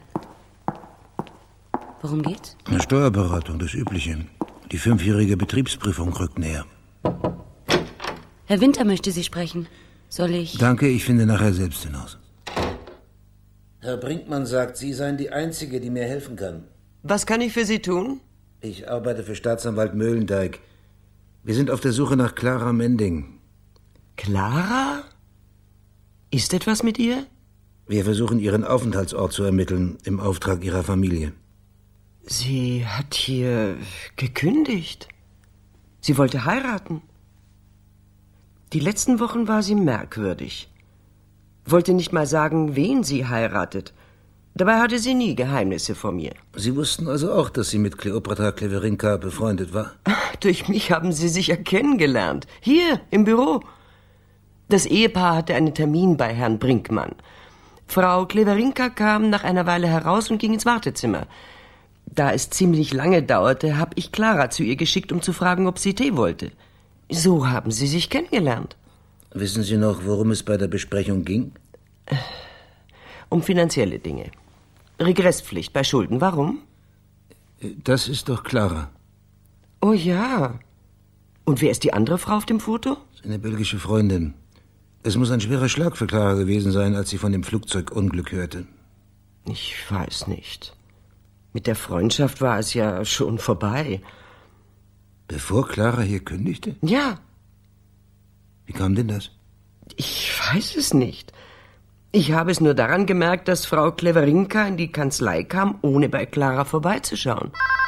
Worum geht's? Eine Steuerberatung, das Übliche. Die fünfjährige Betriebsprüfung rückt näher. Herr Winter möchte Sie sprechen. Soll ich... Danke, ich finde nachher selbst hinaus. Herr Brinkmann sagt, Sie seien die Einzige, die mir helfen kann. Was kann ich für Sie tun? Ich arbeite für Staatsanwalt Möhlendijk. Wir sind auf der Suche nach Clara Mending. Clara? Ist etwas mit ihr? Wir versuchen, ihren Aufenthaltsort zu ermitteln, im Auftrag ihrer Familie. Sie hat hier gekündigt. Sie wollte heiraten. Die letzten Wochen war sie merkwürdig. Wollte nicht mal sagen, wen sie heiratet. Dabei hatte sie nie Geheimnisse vor mir. Sie wussten also auch, dass sie mit Kleopatra Kleverinka befreundet war? Durch mich haben sie sich ja kennengelernt. Hier, im Büro. Das Ehepaar hatte einen Termin bei Herrn Brinkmann. Frau Kleverinka kam nach einer Weile heraus und ging ins Wartezimmer. Da es ziemlich lange dauerte, habe ich Clara zu ihr geschickt, um zu fragen, ob sie Tee wollte. So haben sie sich kennengelernt. Wissen Sie noch, worum es bei der Besprechung ging? Um finanzielle Dinge. Regresspflicht bei Schulden. Warum? Das ist doch Clara. Oh ja. Und wer ist die andere Frau auf dem Foto? Eine belgische Freundin. Es muss ein schwerer Schlag für Clara gewesen sein, als sie von dem Flugzeugunglück hörte. Ich weiß nicht. Mit der Freundschaft war es ja schon vorbei. Bevor Clara hier kündigte? Ja. Wie kam denn das? Ich weiß es nicht. Ich habe es nur daran gemerkt, dass Frau Kleverinka in die Kanzlei kam, ohne bei Clara vorbeizuschauen.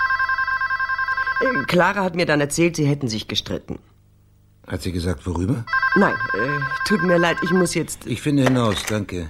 Clara hat mir dann erzählt, sie hätten sich gestritten. Hat sie gesagt, worüber? Nein, äh, tut mir leid, ich muss jetzt... Ich finde hinaus, danke.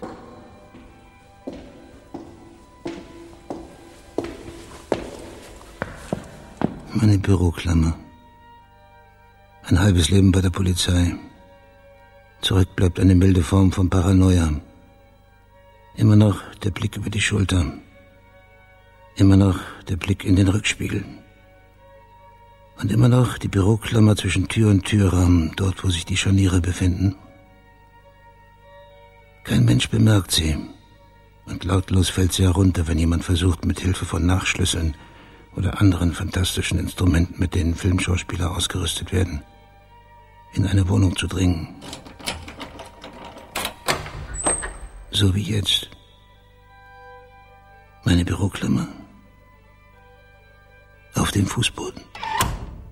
Meine Büroklammer. Ein halbes Leben bei der Polizei. Zurück bleibt eine milde Form von Paranoia. Immer noch der Blick über die Schulter. Immer noch der Blick in den Rückspiegel. Und immer noch die Büroklammer zwischen Tür und Türrahmen, dort, wo sich die Scharniere befinden. Kein Mensch bemerkt sie. Und lautlos fällt sie herunter, wenn jemand versucht, mit Hilfe von Nachschlüsseln oder anderen fantastischen Instrumenten, mit denen Filmschauspieler ausgerüstet werden, in eine Wohnung zu dringen. So wie jetzt. Meine Büroklammer auf dem Fußboden.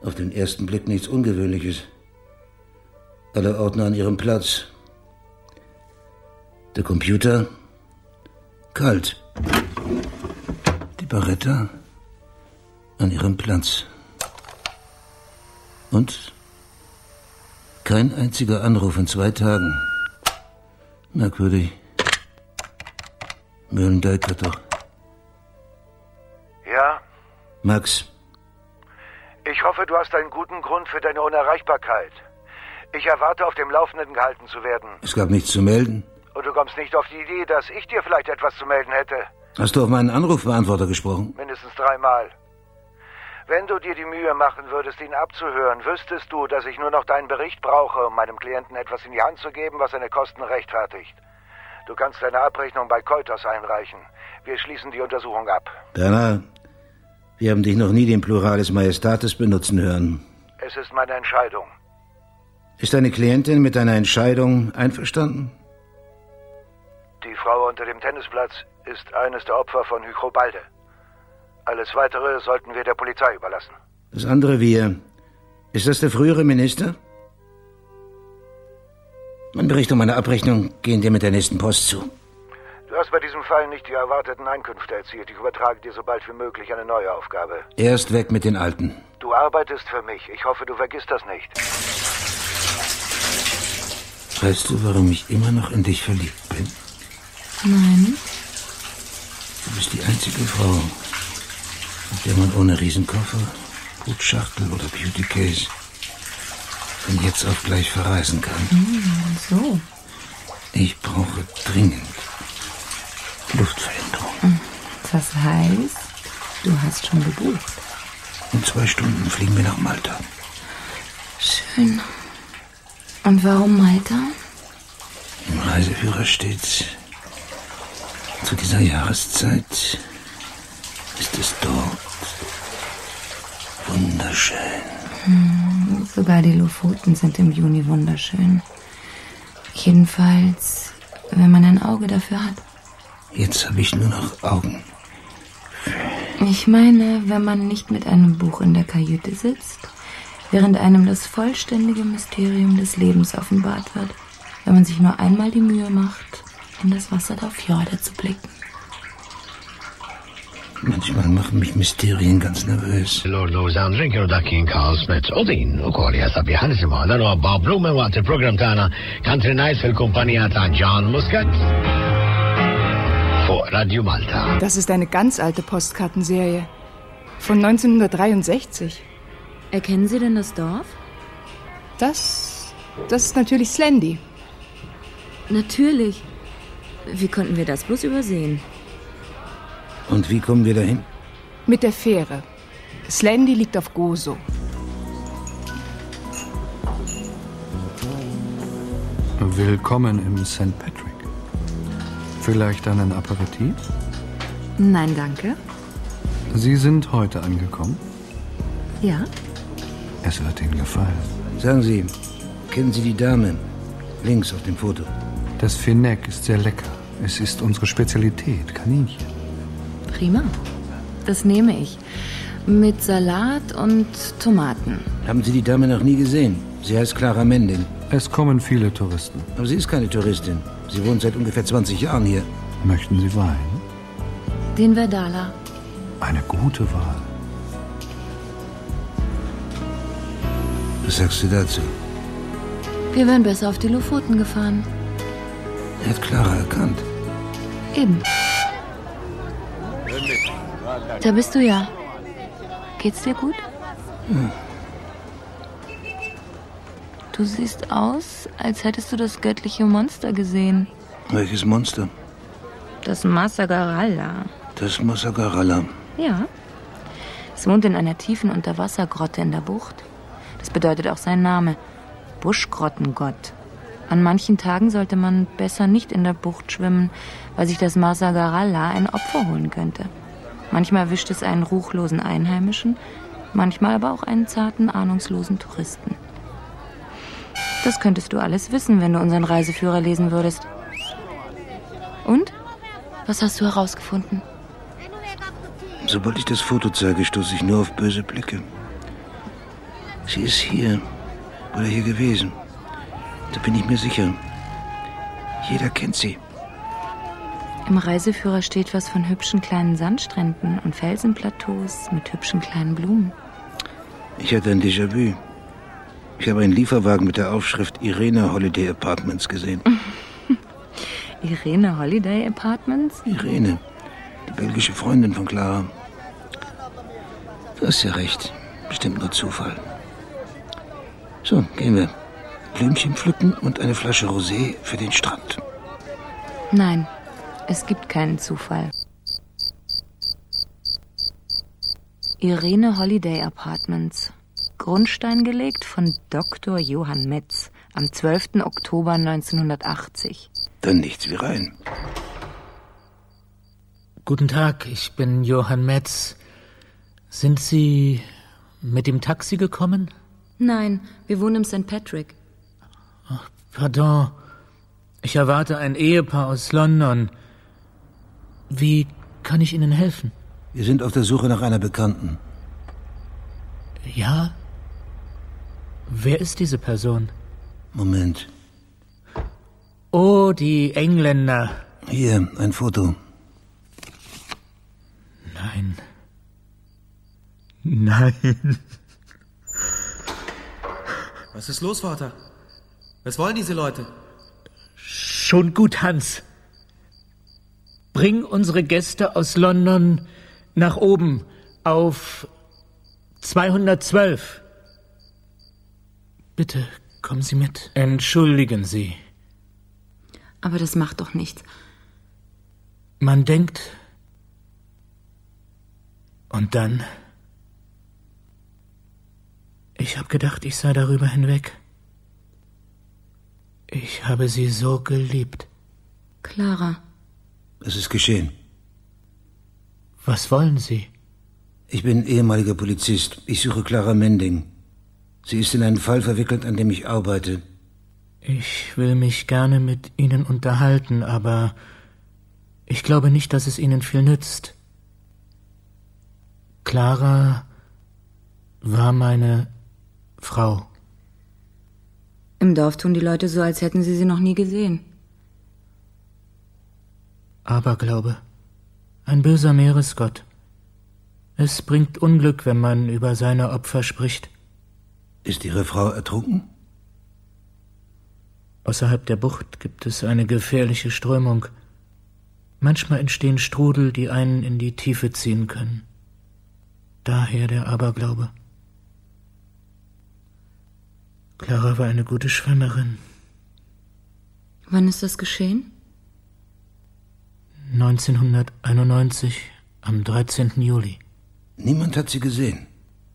Auf den ersten Blick nichts Ungewöhnliches. Alle Ordner an ihrem Platz. Der Computer kalt. Die Beretta an ihrem Platz. Und kein einziger Anruf in zwei Tagen. Merkwürdig. Mühlendijk hat doch. Ja? Max. Ich hoffe, du hast einen guten Grund für deine Unerreichbarkeit. Ich erwarte, auf dem Laufenden gehalten zu werden. Es gab nichts zu melden. Und du kommst nicht auf die Idee, dass ich dir vielleicht etwas zu melden hätte. Hast du auf meinen Anrufbeantworter gesprochen? Mindestens dreimal. Wenn du dir die Mühe machen würdest, ihn abzuhören, wüsstest du, dass ich nur noch deinen Bericht brauche, um meinem Klienten etwas in die Hand zu geben, was seine Kosten rechtfertigt. Du kannst deine Abrechnung bei Koitos einreichen. Wir schließen die Untersuchung ab. Bernhard, wir haben dich noch nie den Pluralis Majestatis benutzen hören. Es ist meine Entscheidung. Ist deine Klientin mit deiner Entscheidung einverstanden? Die Frau unter dem Tennisplatz ist eines der Opfer von Hygrobalde. Alles Weitere sollten wir der Polizei überlassen. Das andere Wir. Ist das der frühere Minister? Mein Bericht und meine Abrechnung gehen dir mit der nächsten Post zu. Du hast bei diesem Fall nicht die erwarteten Einkünfte erzielt. Ich übertrage dir so bald wie möglich eine neue Aufgabe. Erst weg mit den Alten. Du arbeitest für mich. Ich hoffe, du vergisst das nicht. Weißt du, warum ich immer noch in dich verliebt bin? Nein. Du bist die einzige Frau, mit der man ohne Riesenkoffer, Brutschachtel oder Beauty Case von jetzt auf gleich verreisen kann. Mm, so. Ich brauche dringend Luftveränderung. Das heißt, du hast schon gebucht. In zwei Stunden fliegen wir nach Malta. Schön. Und warum Malta? Im Reiseführer steht, zu dieser Jahreszeit ist es dort wunderschön. Hm, sogar die Lofoten sind im Juni wunderschön. Jedenfalls, wenn man ein Auge dafür hat. Jetzt habe ich nur noch Augen. Ich meine, wenn man nicht mit einem Buch in der Kajüte sitzt, während einem das vollständige Mysterium des Lebens offenbart wird, wenn man sich nur einmal die Mühe macht, in das Wasser der Fjorde zu blicken. Manchmal machen mich Mysterien ganz nervös. Lord Lowzan drinker dakin Carl Smith u din ukoll jasab ħanisimgħu dan huwa Bob Blumen waqt il-programm tagħna Country Nights fil-kumpanija ta' John Muscat fuq Radio Malta. Das ist eine ganz alte Postkartenserie von neunzehnhundertdreiundsechzig. Erkennen Sie denn das Dorf? Das, das ist natürlich Slendy. Natürlich. Wie konnten wir das bloß übersehen? Und wie kommen wir dahin? Mit der Fähre. Slendy liegt auf Gozo. Willkommen im Sankt Patrick. Vielleicht einen Aperitif? Nein, danke. Sie sind heute angekommen? Ja. Es wird Ihnen gefallen. Sagen Sie, kennen Sie die Dame? Links auf dem Foto. Das Fenech ist sehr lecker. Es ist unsere Spezialität, Kaninchen. Prima. Das nehme ich. Mit Salat und Tomaten. Haben Sie die Dame noch nie gesehen? Sie heißt Clara Mending. Es kommen viele Touristen. Aber sie ist keine Touristin. Sie wohnt seit ungefähr zwanzig Jahren hier. Möchten Sie Wein? Den Verdala. Eine gute Wahl. Was sagst du dazu? Wir wären besser auf die Lofoten gefahren. Er hat Clara erkannt. Eben. Da bist du ja. Geht's dir gut? Hm. Du siehst aus, als hättest du das göttliche Monster gesehen. Welches Monster? Das Masagaralla. Das Masagaralla. Ja. Es wohnt in einer tiefen Unterwassergrotte in der Bucht. Das bedeutet auch sein Name. Buschgrottengott. An manchen Tagen sollte man besser nicht in der Bucht schwimmen, weil sich das Masagaralla ein Opfer holen könnte. Manchmal erwischt es einen ruchlosen Einheimischen, manchmal aber auch einen zarten, ahnungslosen Touristen. Das könntest du alles wissen, wenn du unseren Reiseführer lesen würdest. Und? Was hast du herausgefunden? Sobald ich das Foto zeige, stoße ich nur auf böse Blicke. Sie ist hier oder hier gewesen. Da bin ich mir sicher. Jeder kennt sie. Im Reiseführer steht was von hübschen kleinen Sandstränden und Felsenplateaus mit hübschen kleinen Blumen. Ich hatte ein Déjà-vu. Ich habe einen Lieferwagen mit der Aufschrift Irene Holiday Apartments gesehen. Irene Holiday Apartments? Irene, die belgische Freundin von Clara. Du hast ja recht. Bestimmt nur Zufall. So, gehen wir. Blümchen pflücken und eine Flasche Rosé für den Strand. Nein, es gibt keinen Zufall. Irene Holiday Apartments. Grundstein gelegt von Doktor Johann Metz am zwölften Oktober neunzehnhundertachtzig. Dann nichts wie rein. Guten Tag, ich bin Johann Metz. Sind Sie mit dem Taxi gekommen? Nein, wir wohnen im Sankt Patrick. Ach, pardon. Ich erwarte ein Ehepaar aus London. Wie kann ich Ihnen helfen? Wir sind auf der Suche nach einer Bekannten. Ja? Wer ist diese Person? Moment. Oh, die Engländer. Hier, ein Foto. Nein. Nein. Was ist los, Vater? Was wollen diese Leute? Schon gut, Hans. Bring unsere Gäste aus London nach oben auf zweihundertzwölf. Bitte, kommen Sie mit. Entschuldigen Sie. Aber das macht doch nichts. Man denkt... Und dann... Ich habe gedacht, ich sei darüber hinweg. Ich habe sie so geliebt. Clara. Es ist geschehen. Was wollen Sie? Ich bin ehemaliger Polizist. Ich suche Clara Mending. Sie ist in einen Fall verwickelt, an dem ich arbeite. Ich will mich gerne mit Ihnen unterhalten, aber ich glaube nicht, dass es Ihnen viel nützt. Clara war meine Frau. Im Dorf tun die Leute so, als hätten sie sie noch nie gesehen. Aberglaube. Ein böser Meeresgott. Es bringt Unglück, wenn man über seine Opfer spricht. Ist Ihre Frau ertrunken? Außerhalb der Bucht gibt es eine gefährliche Strömung. Manchmal entstehen Strudel, die einen in die Tiefe ziehen können. Daher der Aberglaube. Clara war eine gute Schwimmerin. Wann ist das geschehen? neunzehnhunderteinundneunzig, am dreizehnten Juli. Niemand hat sie gesehen.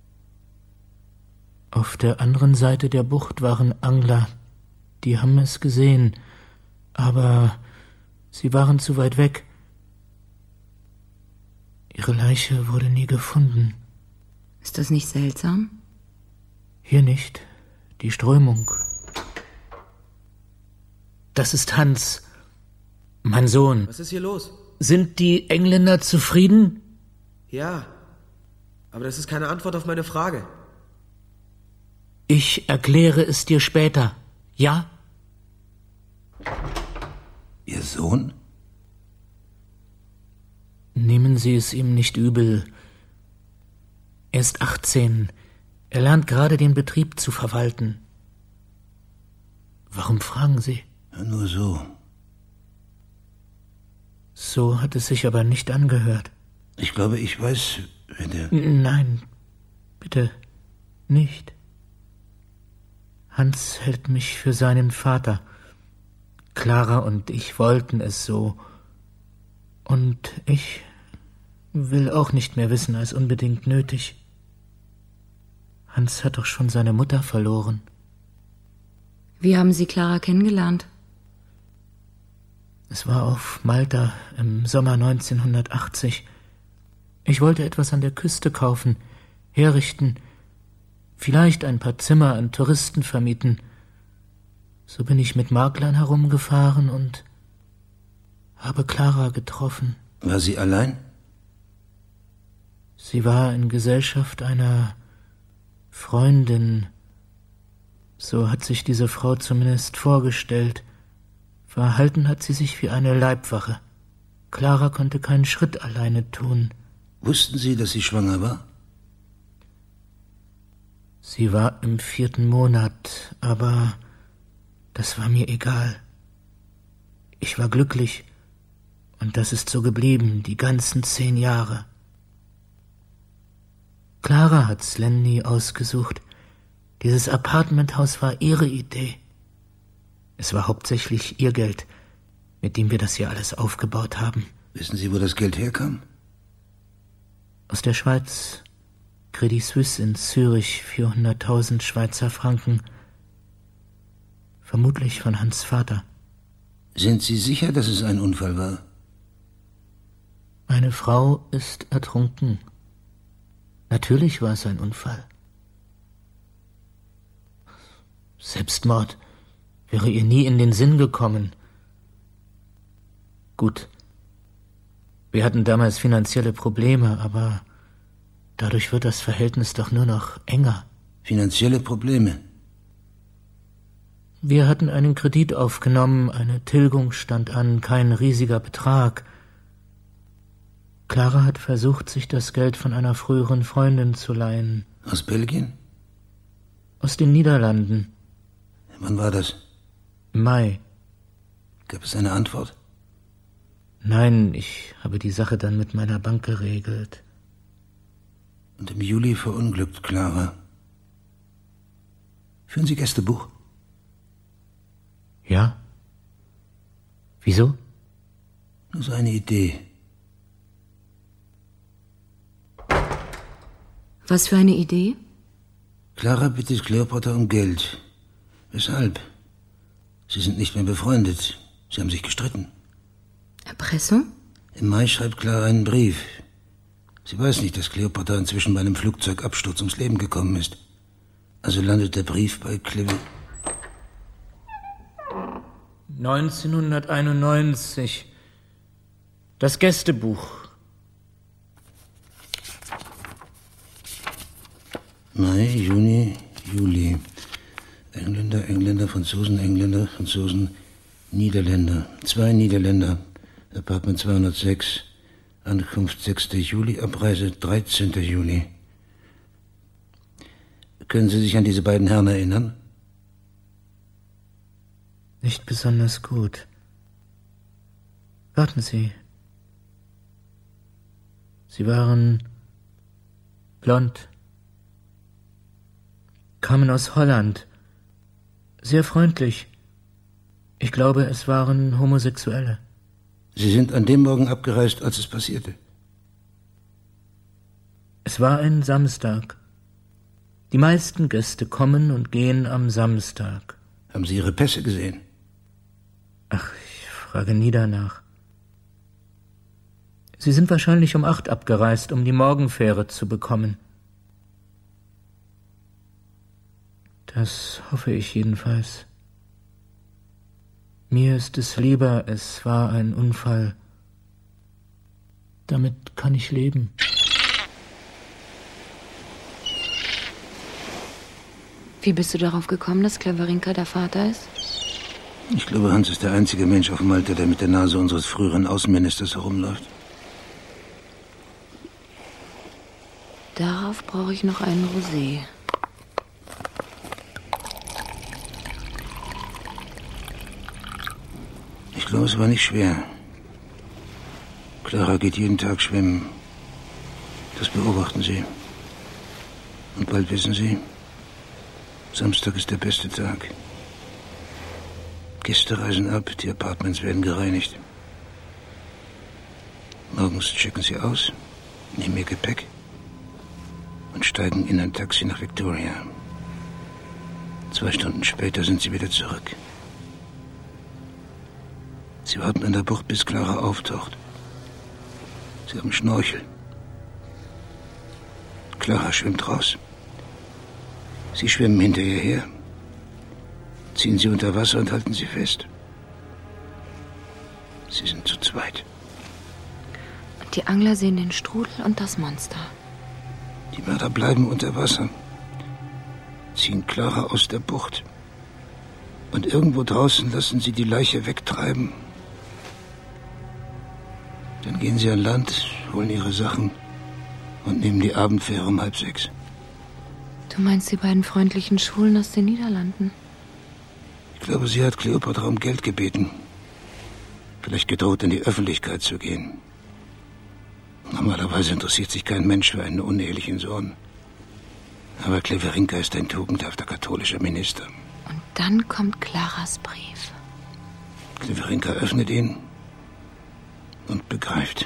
Auf der anderen Seite der Bucht waren Angler. Die haben es gesehen, aber sie waren zu weit weg. Ihre Leiche wurde nie gefunden. Ist das nicht seltsam? Hier nicht. Die Strömung. Das ist Hans, mein Sohn. Was ist hier los? Sind die Engländer zufrieden? Ja, aber das ist keine Antwort auf meine Frage. Ich erkläre es dir später. Ja? Ihr Sohn? Nehmen Sie es ihm nicht übel. Er ist achtzehn. Er lernt gerade den Betrieb zu verwalten. Warum fragen Sie? Nur so. So hat es sich aber nicht angehört. Ich glaube, ich weiß, wenn der... Nein, bitte nicht. Hans hält mich für seinen Vater. Clara und ich wollten es so. Und ich will auch nicht mehr wissen als unbedingt nötig. Hans hat doch schon seine Mutter verloren. Wie haben Sie Clara kennengelernt? Es war auf Malta im Sommer neunzehnhundertachtzig. Ich wollte etwas an der Küste kaufen, herrichten, vielleicht ein paar Zimmer an Touristen vermieten. So bin ich mit Maklern herumgefahren und habe Clara getroffen. War sie allein? Sie war in Gesellschaft einer Freundin, so hat sich diese Frau zumindest vorgestellt. Verhalten hat sie sich wie eine Leibwache. Clara konnte keinen Schritt alleine tun. Wussten Sie, dass sie schwanger war? Sie war im vierten Monat, aber das war mir egal. Ich war glücklich, und das ist so geblieben, die ganzen zehn Jahre. Clara hat Slen nie ausgesucht. Dieses Apartmenthaus war ihre Idee. Es war hauptsächlich ihr Geld, mit dem wir das hier alles aufgebaut haben. Wissen Sie, wo das Geld herkam? Aus der Schweiz. Credit Suisse in Zürich, vierhunderttausend Schweizer Franken. Vermutlich von Hans' Vater. Sind Sie sicher, dass es ein Unfall war? Meine Frau ist ertrunken. Natürlich war es ein Unfall. Selbstmord wäre ihr nie in den Sinn gekommen. Gut, wir hatten damals finanzielle Probleme, aber dadurch wird das Verhältnis doch nur noch enger. Finanzielle Probleme? Wir hatten einen Kredit aufgenommen, eine Tilgung stand an, kein riesiger Betrag. Clara hat versucht, sich das Geld von einer früheren Freundin zu leihen. Aus Belgien? Aus den Niederlanden. Wann war das? Im Mai. Gab es eine Antwort? Nein, ich habe die Sache dann mit meiner Bank geregelt. Und im Juli verunglückt Clara. Führen Sie Gästebuch? Ja. Wieso? Nur so eine Idee. Was für eine Idee? Clara bittet Kleopatra um Geld. Weshalb? Sie sind nicht mehr befreundet. Sie haben sich gestritten. Erpressung? Im Mai schreibt Clara einen Brief. Sie weiß nicht, dass Kleopatra inzwischen bei einem Flugzeugabsturz ums Leben gekommen ist. Also landet der Brief bei Cleve... neunzehnhunderteinundneunzig. Das Gästebuch. Mai, Juni, Juli. Engländer, Engländer, Franzosen, Engländer, Franzosen, Niederländer. Zwei Niederländer. Apartment zweihundertsechs. Ankunft sechster Juli, Abreise dreizehnter Juli. Können Sie sich an diese beiden Herren erinnern? Nicht besonders gut. Warten Sie. Sie waren blond, kamen aus Holland, sehr freundlich. Ich glaube, es waren Homosexuelle. Sie sind an dem Morgen abgereist, als es passierte? Es war ein Samstag. Die meisten Gäste kommen und gehen am Samstag. Haben Sie Ihre Pässe gesehen? Ach, ich frage nie danach. Sie sind wahrscheinlich um acht abgereist, um die Morgenfähre zu bekommen. Das hoffe ich jedenfalls. Mir ist es lieber, es war ein Unfall. Damit kann ich leben. Wie bist du darauf gekommen, dass Klewerinka der Vater ist? Ich glaube, Hans ist der einzige Mensch auf Malta, der mit der Nase unseres früheren Außenministers herumläuft. Darauf brauche ich noch einen Rosé. Ich glaube, es war nicht schwer. Clara geht jeden Tag schwimmen. Das beobachten Sie. Und bald wissen Sie, Samstag ist der beste Tag. Gäste reisen ab, die Apartments werden gereinigt. Morgens checken sie aus, nehmen ihr Gepäck und steigen in ein Taxi nach Victoria. Zwei Stunden später sind sie wieder zurück. Sie warten an der Bucht, bis Clara auftaucht. Sie haben Schnorchel. Clara schwimmt raus. Sie schwimmen hinter ihr her, ziehen sie unter Wasser und halten sie fest. Sie sind zu zweit. Und die Angler sehen den Strudel und das Monster. Die Mörder bleiben unter Wasser. ziehen Clara aus der Bucht. Und irgendwo draußen lassen sie die Leiche wegtreiben. Dann gehen sie an Land, holen ihre Sachen und nehmen die Abendfähre um halb sechs. Du meinst die beiden freundlichen Schwulen aus den Niederlanden? Ich glaube, sie hat Kleopatra um Geld gebeten. Vielleicht gedroht, in die Öffentlichkeit zu gehen. Normalerweise interessiert sich kein Mensch für einen unehelichen Sohn. Aber Kleverinka ist ein tugendhafter katholischer Minister. Und dann kommt Claras Brief. Kleverinka öffnet ihn und begreift.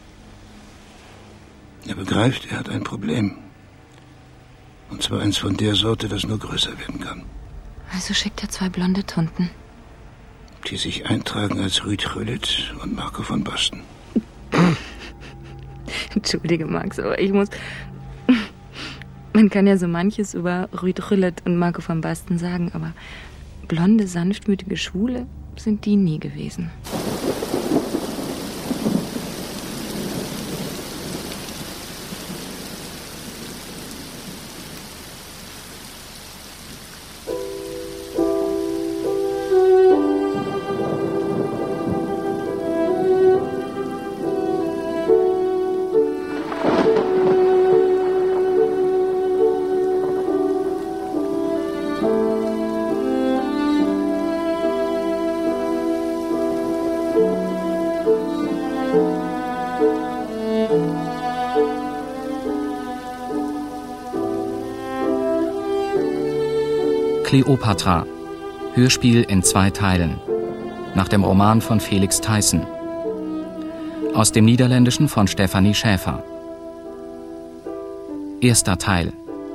Er begreift, er hat ein Problem. Und zwar eins von der Sorte, das nur größer werden kann. Also schickt er zwei blonde Tunten. Die sich eintragen als Rüd Rüllet und Marco von Basten. Entschuldige, Max, aber ich muss... Man kann ja so manches über Rüd Rüllet und Marco von Basten sagen, aber blonde, sanftmütige Schwule sind die nie gewesen. Kleopatra. Hörspiel in zwei Teilen. Nach dem Roman von Felix Theissen. Aus dem Niederländischen von Stefanie Schäfer. Erster Teil.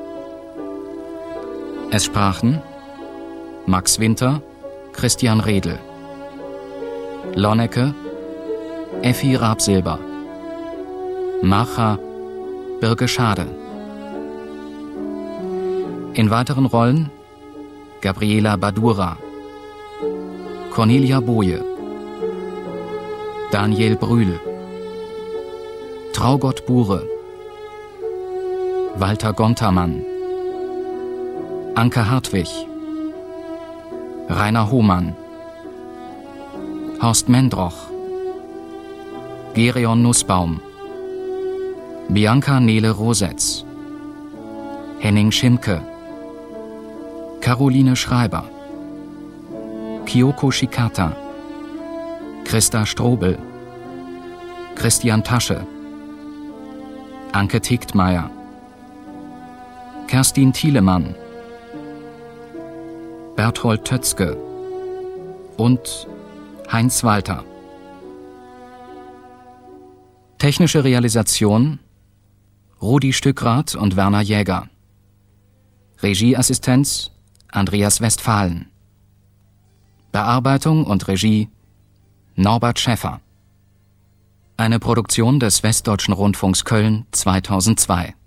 Es sprachen Max Winter, Christian Redl, Lonnecke, Effi Rabsilber, Macha, Birke Schade. In weiteren Rollen Gabriela Badura, Cornelia Boje, Daniel Brühl, Traugott Bure, Walter Gontermann, Anke Hartwig, Rainer Hohmann, Horst Mendroch, Gereon Nussbaum, Bianca Nele Rosetz, Henning Schimke, Caroline Schreiber, Kyoko Shikata, Christa Strobel, Christian Tasche, Anke Tichtmeier, Kerstin Thielemann, Berthold Tötzke und Heinz Walter. Technische Realisation Rudi Stückrath und Werner Jäger. Regieassistenz Andreas Westphalen. Bearbeitung und Regie Norbert Schäffer. Eine Produktion des Westdeutschen Rundfunks Köln zweitausendzwei.